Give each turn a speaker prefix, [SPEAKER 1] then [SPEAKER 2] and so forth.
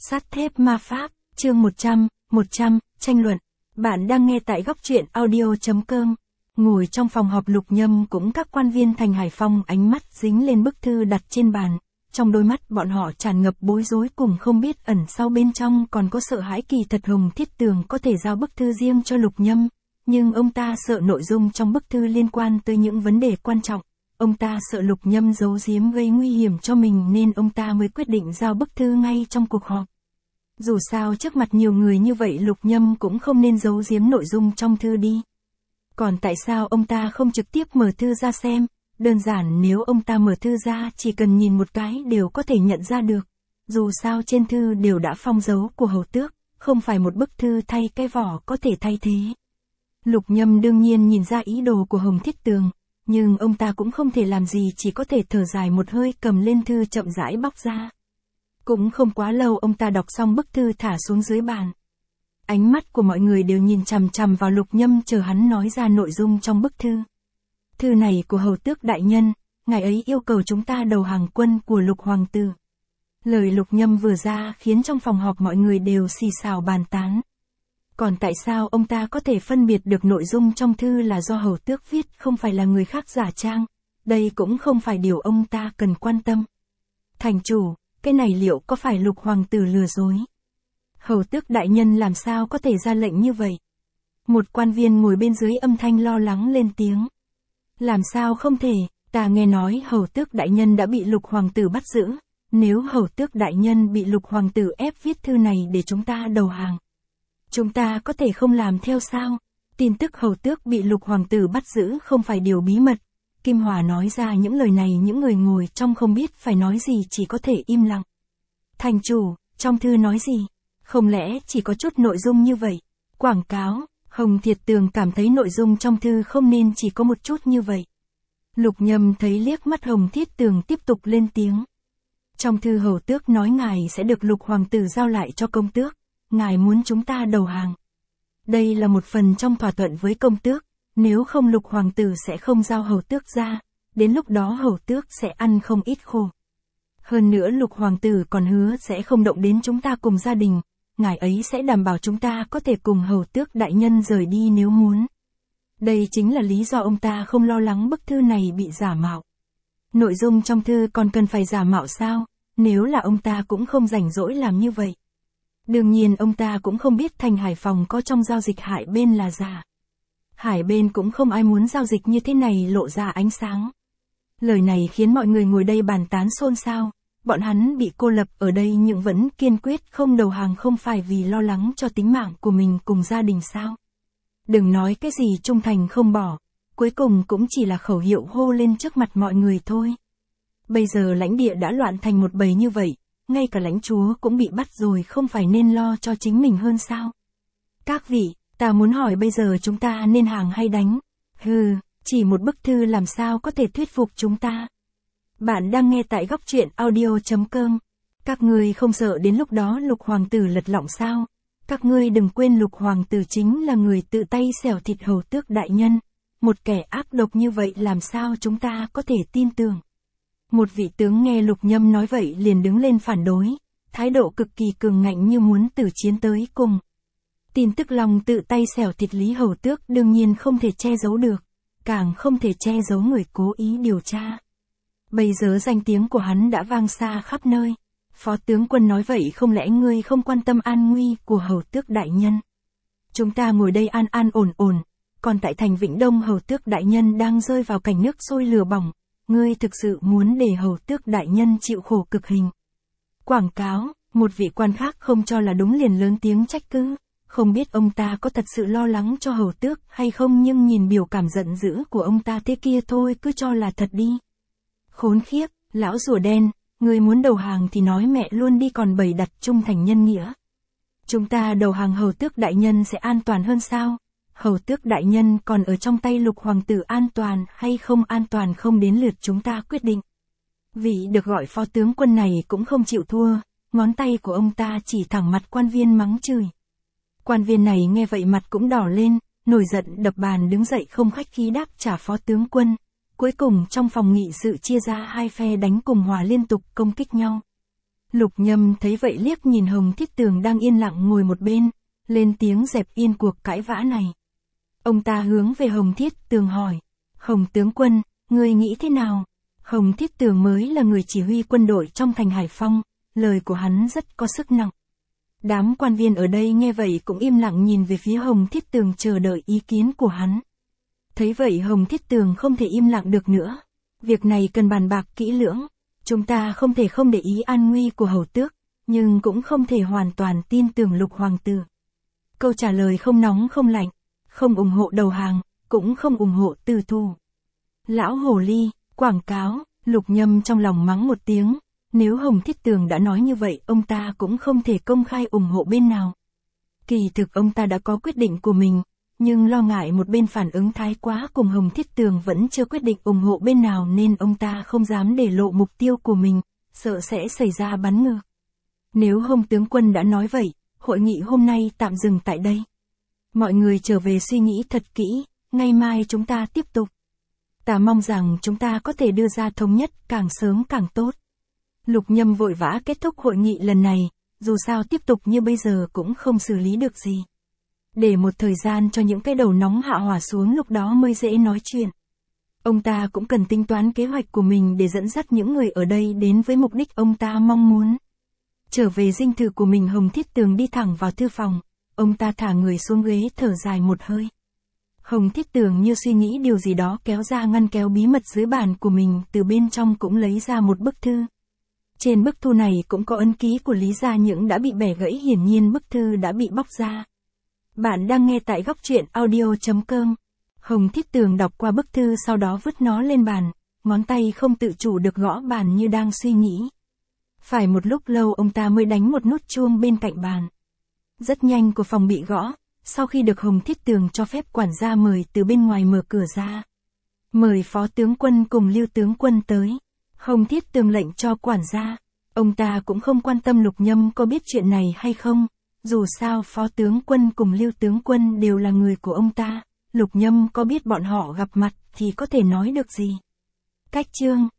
[SPEAKER 1] Sắt thép ma pháp, chương 100, tranh luận. Bạn đang nghe tại góc truyện audio.com. Ngồi trong phòng họp Lục Nhâm cũng các quan viên thành Hải Phong ánh mắt dính lên bức thư đặt trên bàn. Trong đôi mắt bọn họ tràn ngập bối rối cùng không biết ẩn sau bên trong còn có sợ hãi. Kỳ thật Hồng Thiết Tường có thể giao bức thư riêng cho Lục Nhâm, nhưng ông ta sợ nội dung trong bức thư liên quan tới những vấn đề quan trọng. Ông ta sợ Lục Nhâm giấu giếm gây nguy hiểm cho mình nên ông ta mới quyết định giao bức thư ngay trong cuộc họp. Dù sao trước mặt nhiều người như vậy Lục Nhâm cũng không nên giấu giếm nội dung trong thư đi. Còn tại sao ông ta không trực tiếp mở thư ra xem? Đơn giản nếu ông ta mở thư ra chỉ cần nhìn một cái đều có thể nhận ra được. Dù sao trên thư đều đã phong dấu của Hầu Tước, không phải một bức thư thay cái vỏ có thể thay thế. Lục Nhâm đương nhiên nhìn ra ý đồ của Hồng Thiết Tường, nhưng ông ta cũng không thể làm gì, chỉ có thể thở dài một hơi cầm lên thư chậm rãi bóc ra. Cũng không quá lâu ông ta đọc xong bức thư thả xuống dưới bàn. Ánh mắt của mọi người đều nhìn chằm chằm vào Lục Nhâm chờ hắn nói ra nội dung trong bức thư. Thư này của Hầu Tước đại nhân, ngài ấy yêu cầu chúng ta đầu hàng quân của Lục Hoàng tử. Lời Lục Nhâm vừa ra khiến trong phòng họp mọi người đều xì xào bàn tán. Còn tại sao ông ta có thể phân biệt được nội dung trong thư là do Hầu Tước viết, không phải là người khác giả trang? Đây cũng không phải điều ông ta cần quan tâm. Thành chủ, cái này liệu có phải Lục Hoàng tử lừa dối? Hầu Tước đại nhân làm sao có thể ra lệnh như vậy? Một quan viên ngồi bên dưới âm thanh lo lắng lên tiếng. Làm sao không thể, ta nghe nói Hầu Tước đại nhân đã bị Lục Hoàng tử bắt giữ. Nếu Hầu Tước đại nhân bị Lục Hoàng tử ép viết thư này để chúng ta đầu hàng, chúng ta có thể không làm theo sao? Tin tức Hầu Tước bị Lục Hoàng tử bắt giữ không phải điều bí mật. Kim Hòa nói ra những lời này, những người ngồi trong không biết phải nói gì, chỉ có thể im lặng. Thành chủ, trong thư nói gì? Không lẽ chỉ có chút nội dung như vậy? Quảng cáo, Hồng Thiết Tường cảm thấy nội dung trong thư không nên chỉ có một chút như vậy. Lục Nhâm thấy liếc mắt Hồng Thiết Tường tiếp tục lên tiếng. Trong thư Hầu Tước nói ngài sẽ được Lục Hoàng tử giao lại cho công tước. Ngài muốn chúng ta đầu hàng. Đây là một phần trong thỏa thuận với công tước, nếu không Lục Hoàng tử sẽ không giao Hầu Tước ra, đến lúc đó Hầu Tước sẽ ăn không ít khổ. Hơn nữa Lục Hoàng tử còn hứa sẽ không động đến chúng ta cùng gia đình, ngài ấy sẽ đảm bảo chúng ta có thể cùng Hầu Tước đại nhân rời đi nếu muốn. Đây chính là lý do ông ta không lo lắng bức thư này bị giả mạo. Nội dung trong thư còn cần phải giả mạo sao? Nếu là ông ta cũng không rảnh rỗi làm như vậy. Đương nhiên ông ta cũng không biết thành Hải Phòng có trong giao dịch Hải bên là giả. Hải bên cũng không ai muốn giao dịch như thế này lộ ra ánh sáng. Lời này khiến mọi người ngồi đây bàn tán xôn xao. Bọn hắn bị cô lập ở đây nhưng vẫn kiên quyết không đầu hàng, không phải vì lo lắng cho tính mạng của mình cùng gia đình sao? Đừng nói cái gì trung thành không bỏ, cuối cùng cũng chỉ là khẩu hiệu hô lên trước mặt mọi người thôi. Bây giờ lãnh địa đã loạn thành một bầy như vậy, ngay cả lãnh chúa cũng bị bắt rồi, không phải nên lo cho chính mình hơn sao? Các vị, ta muốn hỏi bây giờ chúng ta nên hàng hay đánh? Hừ, chỉ một bức thư làm sao có thể thuyết phục chúng ta? Bạn đang nghe tại góc truyện audio.com. Các ngươi không sợ đến lúc đó Lục Hoàng tử lật lọng sao? Các ngươi đừng quên Lục Hoàng tử chính là người tự tay xẻo thịt Hầu Tước đại nhân. Một kẻ ác độc như vậy làm sao chúng ta có thể tin tưởng? Một vị tướng nghe Lục Nhâm nói vậy liền đứng lên phản đối, thái độ cực kỳ cường ngạnh như muốn tử chiến tới cùng. Tin tức Long tự tay xẻo thịt Lý Hầu Tước đương nhiên không thể che giấu được, càng không thể che giấu người cố ý điều tra. Bây giờ danh tiếng của hắn đã vang xa khắp nơi. Phó tướng quân nói vậy không lẽ ngươi không quan tâm an nguy của Hầu Tước đại nhân? Chúng ta ngồi đây an an ổn ổn, còn tại thành Vĩnh Đông Hầu Tước đại nhân đang rơi vào cảnh nước sôi lửa bỏng. Ngươi thực sự muốn để Hầu Tước đại nhân chịu khổ cực hình? Quảng cáo, một vị quan khác không cho là đúng liền lớn tiếng trách cứ. Không biết ông ta có thật sự lo lắng cho Hầu Tước hay không, nhưng nhìn biểu cảm giận dữ của ông ta thế kia thôi cứ cho là thật đi. Khốn khiếp, lão rùa đen, ngươi muốn đầu hàng thì nói mẹ luôn đi còn bày đặt trung thành nhân nghĩa. Chúng ta đầu hàng Hầu Tước đại nhân sẽ an toàn hơn sao? Hầu Tước đại nhân còn ở trong tay Lục Hoàng tử, an toàn hay không an toàn không đến lượt chúng ta quyết định. Vị được gọi phó tướng quân này cũng không chịu thua, ngón tay của ông ta chỉ thẳng mặt quan viên mắng chửi. Quan viên này nghe vậy mặt cũng đỏ lên, nổi giận đập bàn đứng dậy không khách khí đáp trả phó tướng quân. Cuối cùng trong phòng nghị sự chia ra hai phe đánh cùng hòa liên tục công kích nhau. Lục Nhâm thấy vậy liếc nhìn Hồng Thiết Tường đang yên lặng ngồi một bên, lên tiếng dẹp yên cuộc cãi vã này. Ông ta hướng về Hồng Thiết Tường hỏi, Hồng tướng quân, ngươi nghĩ thế nào? Hồng Thiết Tường mới là người chỉ huy quân đội trong thành Hải Phong, lời của hắn rất có sức nặng. Đám quan viên ở đây nghe vậy cũng im lặng nhìn về phía Hồng Thiết Tường chờ đợi ý kiến của hắn. Thấy vậy Hồng Thiết Tường không thể im lặng được nữa. Việc này cần bàn bạc kỹ lưỡng. Chúng ta không thể không để ý an nguy của hầu tước, nhưng cũng không thể hoàn toàn tin tưởng Lục hoàng tử. Câu trả lời không nóng không lạnh, không ủng hộ đầu hàng, cũng không ủng hộ từ thù. Lão hồ ly, quảng cáo, Lục Nhâm trong lòng mắng một tiếng. Nếu Hồng Thiết Tường đã nói như vậy, ông ta cũng không thể công khai ủng hộ bên nào. Kỳ thực ông ta đã có quyết định của mình, nhưng lo ngại một bên phản ứng thái quá cùng Hồng Thiết Tường vẫn chưa quyết định ủng hộ bên nào nên ông ta không dám để lộ mục tiêu của mình, sợ sẽ xảy ra bắn ngược. Nếu Hồng tướng quân đã nói vậy, hội nghị hôm nay tạm dừng tại đây. Mọi người trở về suy nghĩ thật kỹ, ngày mai chúng ta tiếp tục. Ta mong rằng chúng ta có thể đưa ra thống nhất càng sớm càng tốt. Lục Nhâm vội vã kết thúc hội nghị lần này, dù sao tiếp tục như bây giờ cũng không xử lý được gì. Để một thời gian cho những cái đầu nóng hạ hỏa xuống, lúc đó mới dễ nói chuyện. Ông ta cũng cần tính toán kế hoạch của mình để dẫn dắt những người ở đây đến với mục đích ông ta mong muốn. Trở về dinh thự của mình, Hồng Thiết Tường đi thẳng vào thư phòng, ông ta thả người xuống ghế thở dài một hơi. Hồng Thiết Tường như suy nghĩ điều gì đó kéo ra ngăn kéo bí mật dưới bàn của mình, từ bên trong cũng lấy ra một bức thư. Trên bức thư này cũng có ấn ký của Lý Gia Những đã bị bẻ gãy, hiển nhiên bức thư đã bị bóc ra. Bạn đang nghe tại góc truyện audio.com. Hồng Thiết Tường đọc qua bức thư sau đó vứt nó lên bàn, ngón tay không tự chủ được gõ bàn như đang suy nghĩ. Phải một lúc lâu ông ta mới đánh một nút chuông bên cạnh bàn. Rất nhanh cửa phòng bị gõ, sau khi được Hồng Thiết Tường cho phép, quản gia mời từ bên ngoài mở cửa ra. Mời Phó tướng quân cùng Lưu tướng quân tới. Hồng Thiết Tường lệnh cho quản gia. Ông ta cũng không quan tâm Lục Nhâm có biết chuyện này hay không. Dù sao Phó tướng quân cùng Lưu tướng quân đều là người của ông ta. Lục Nhâm có biết bọn họ gặp mặt thì có thể nói được gì. Cách chương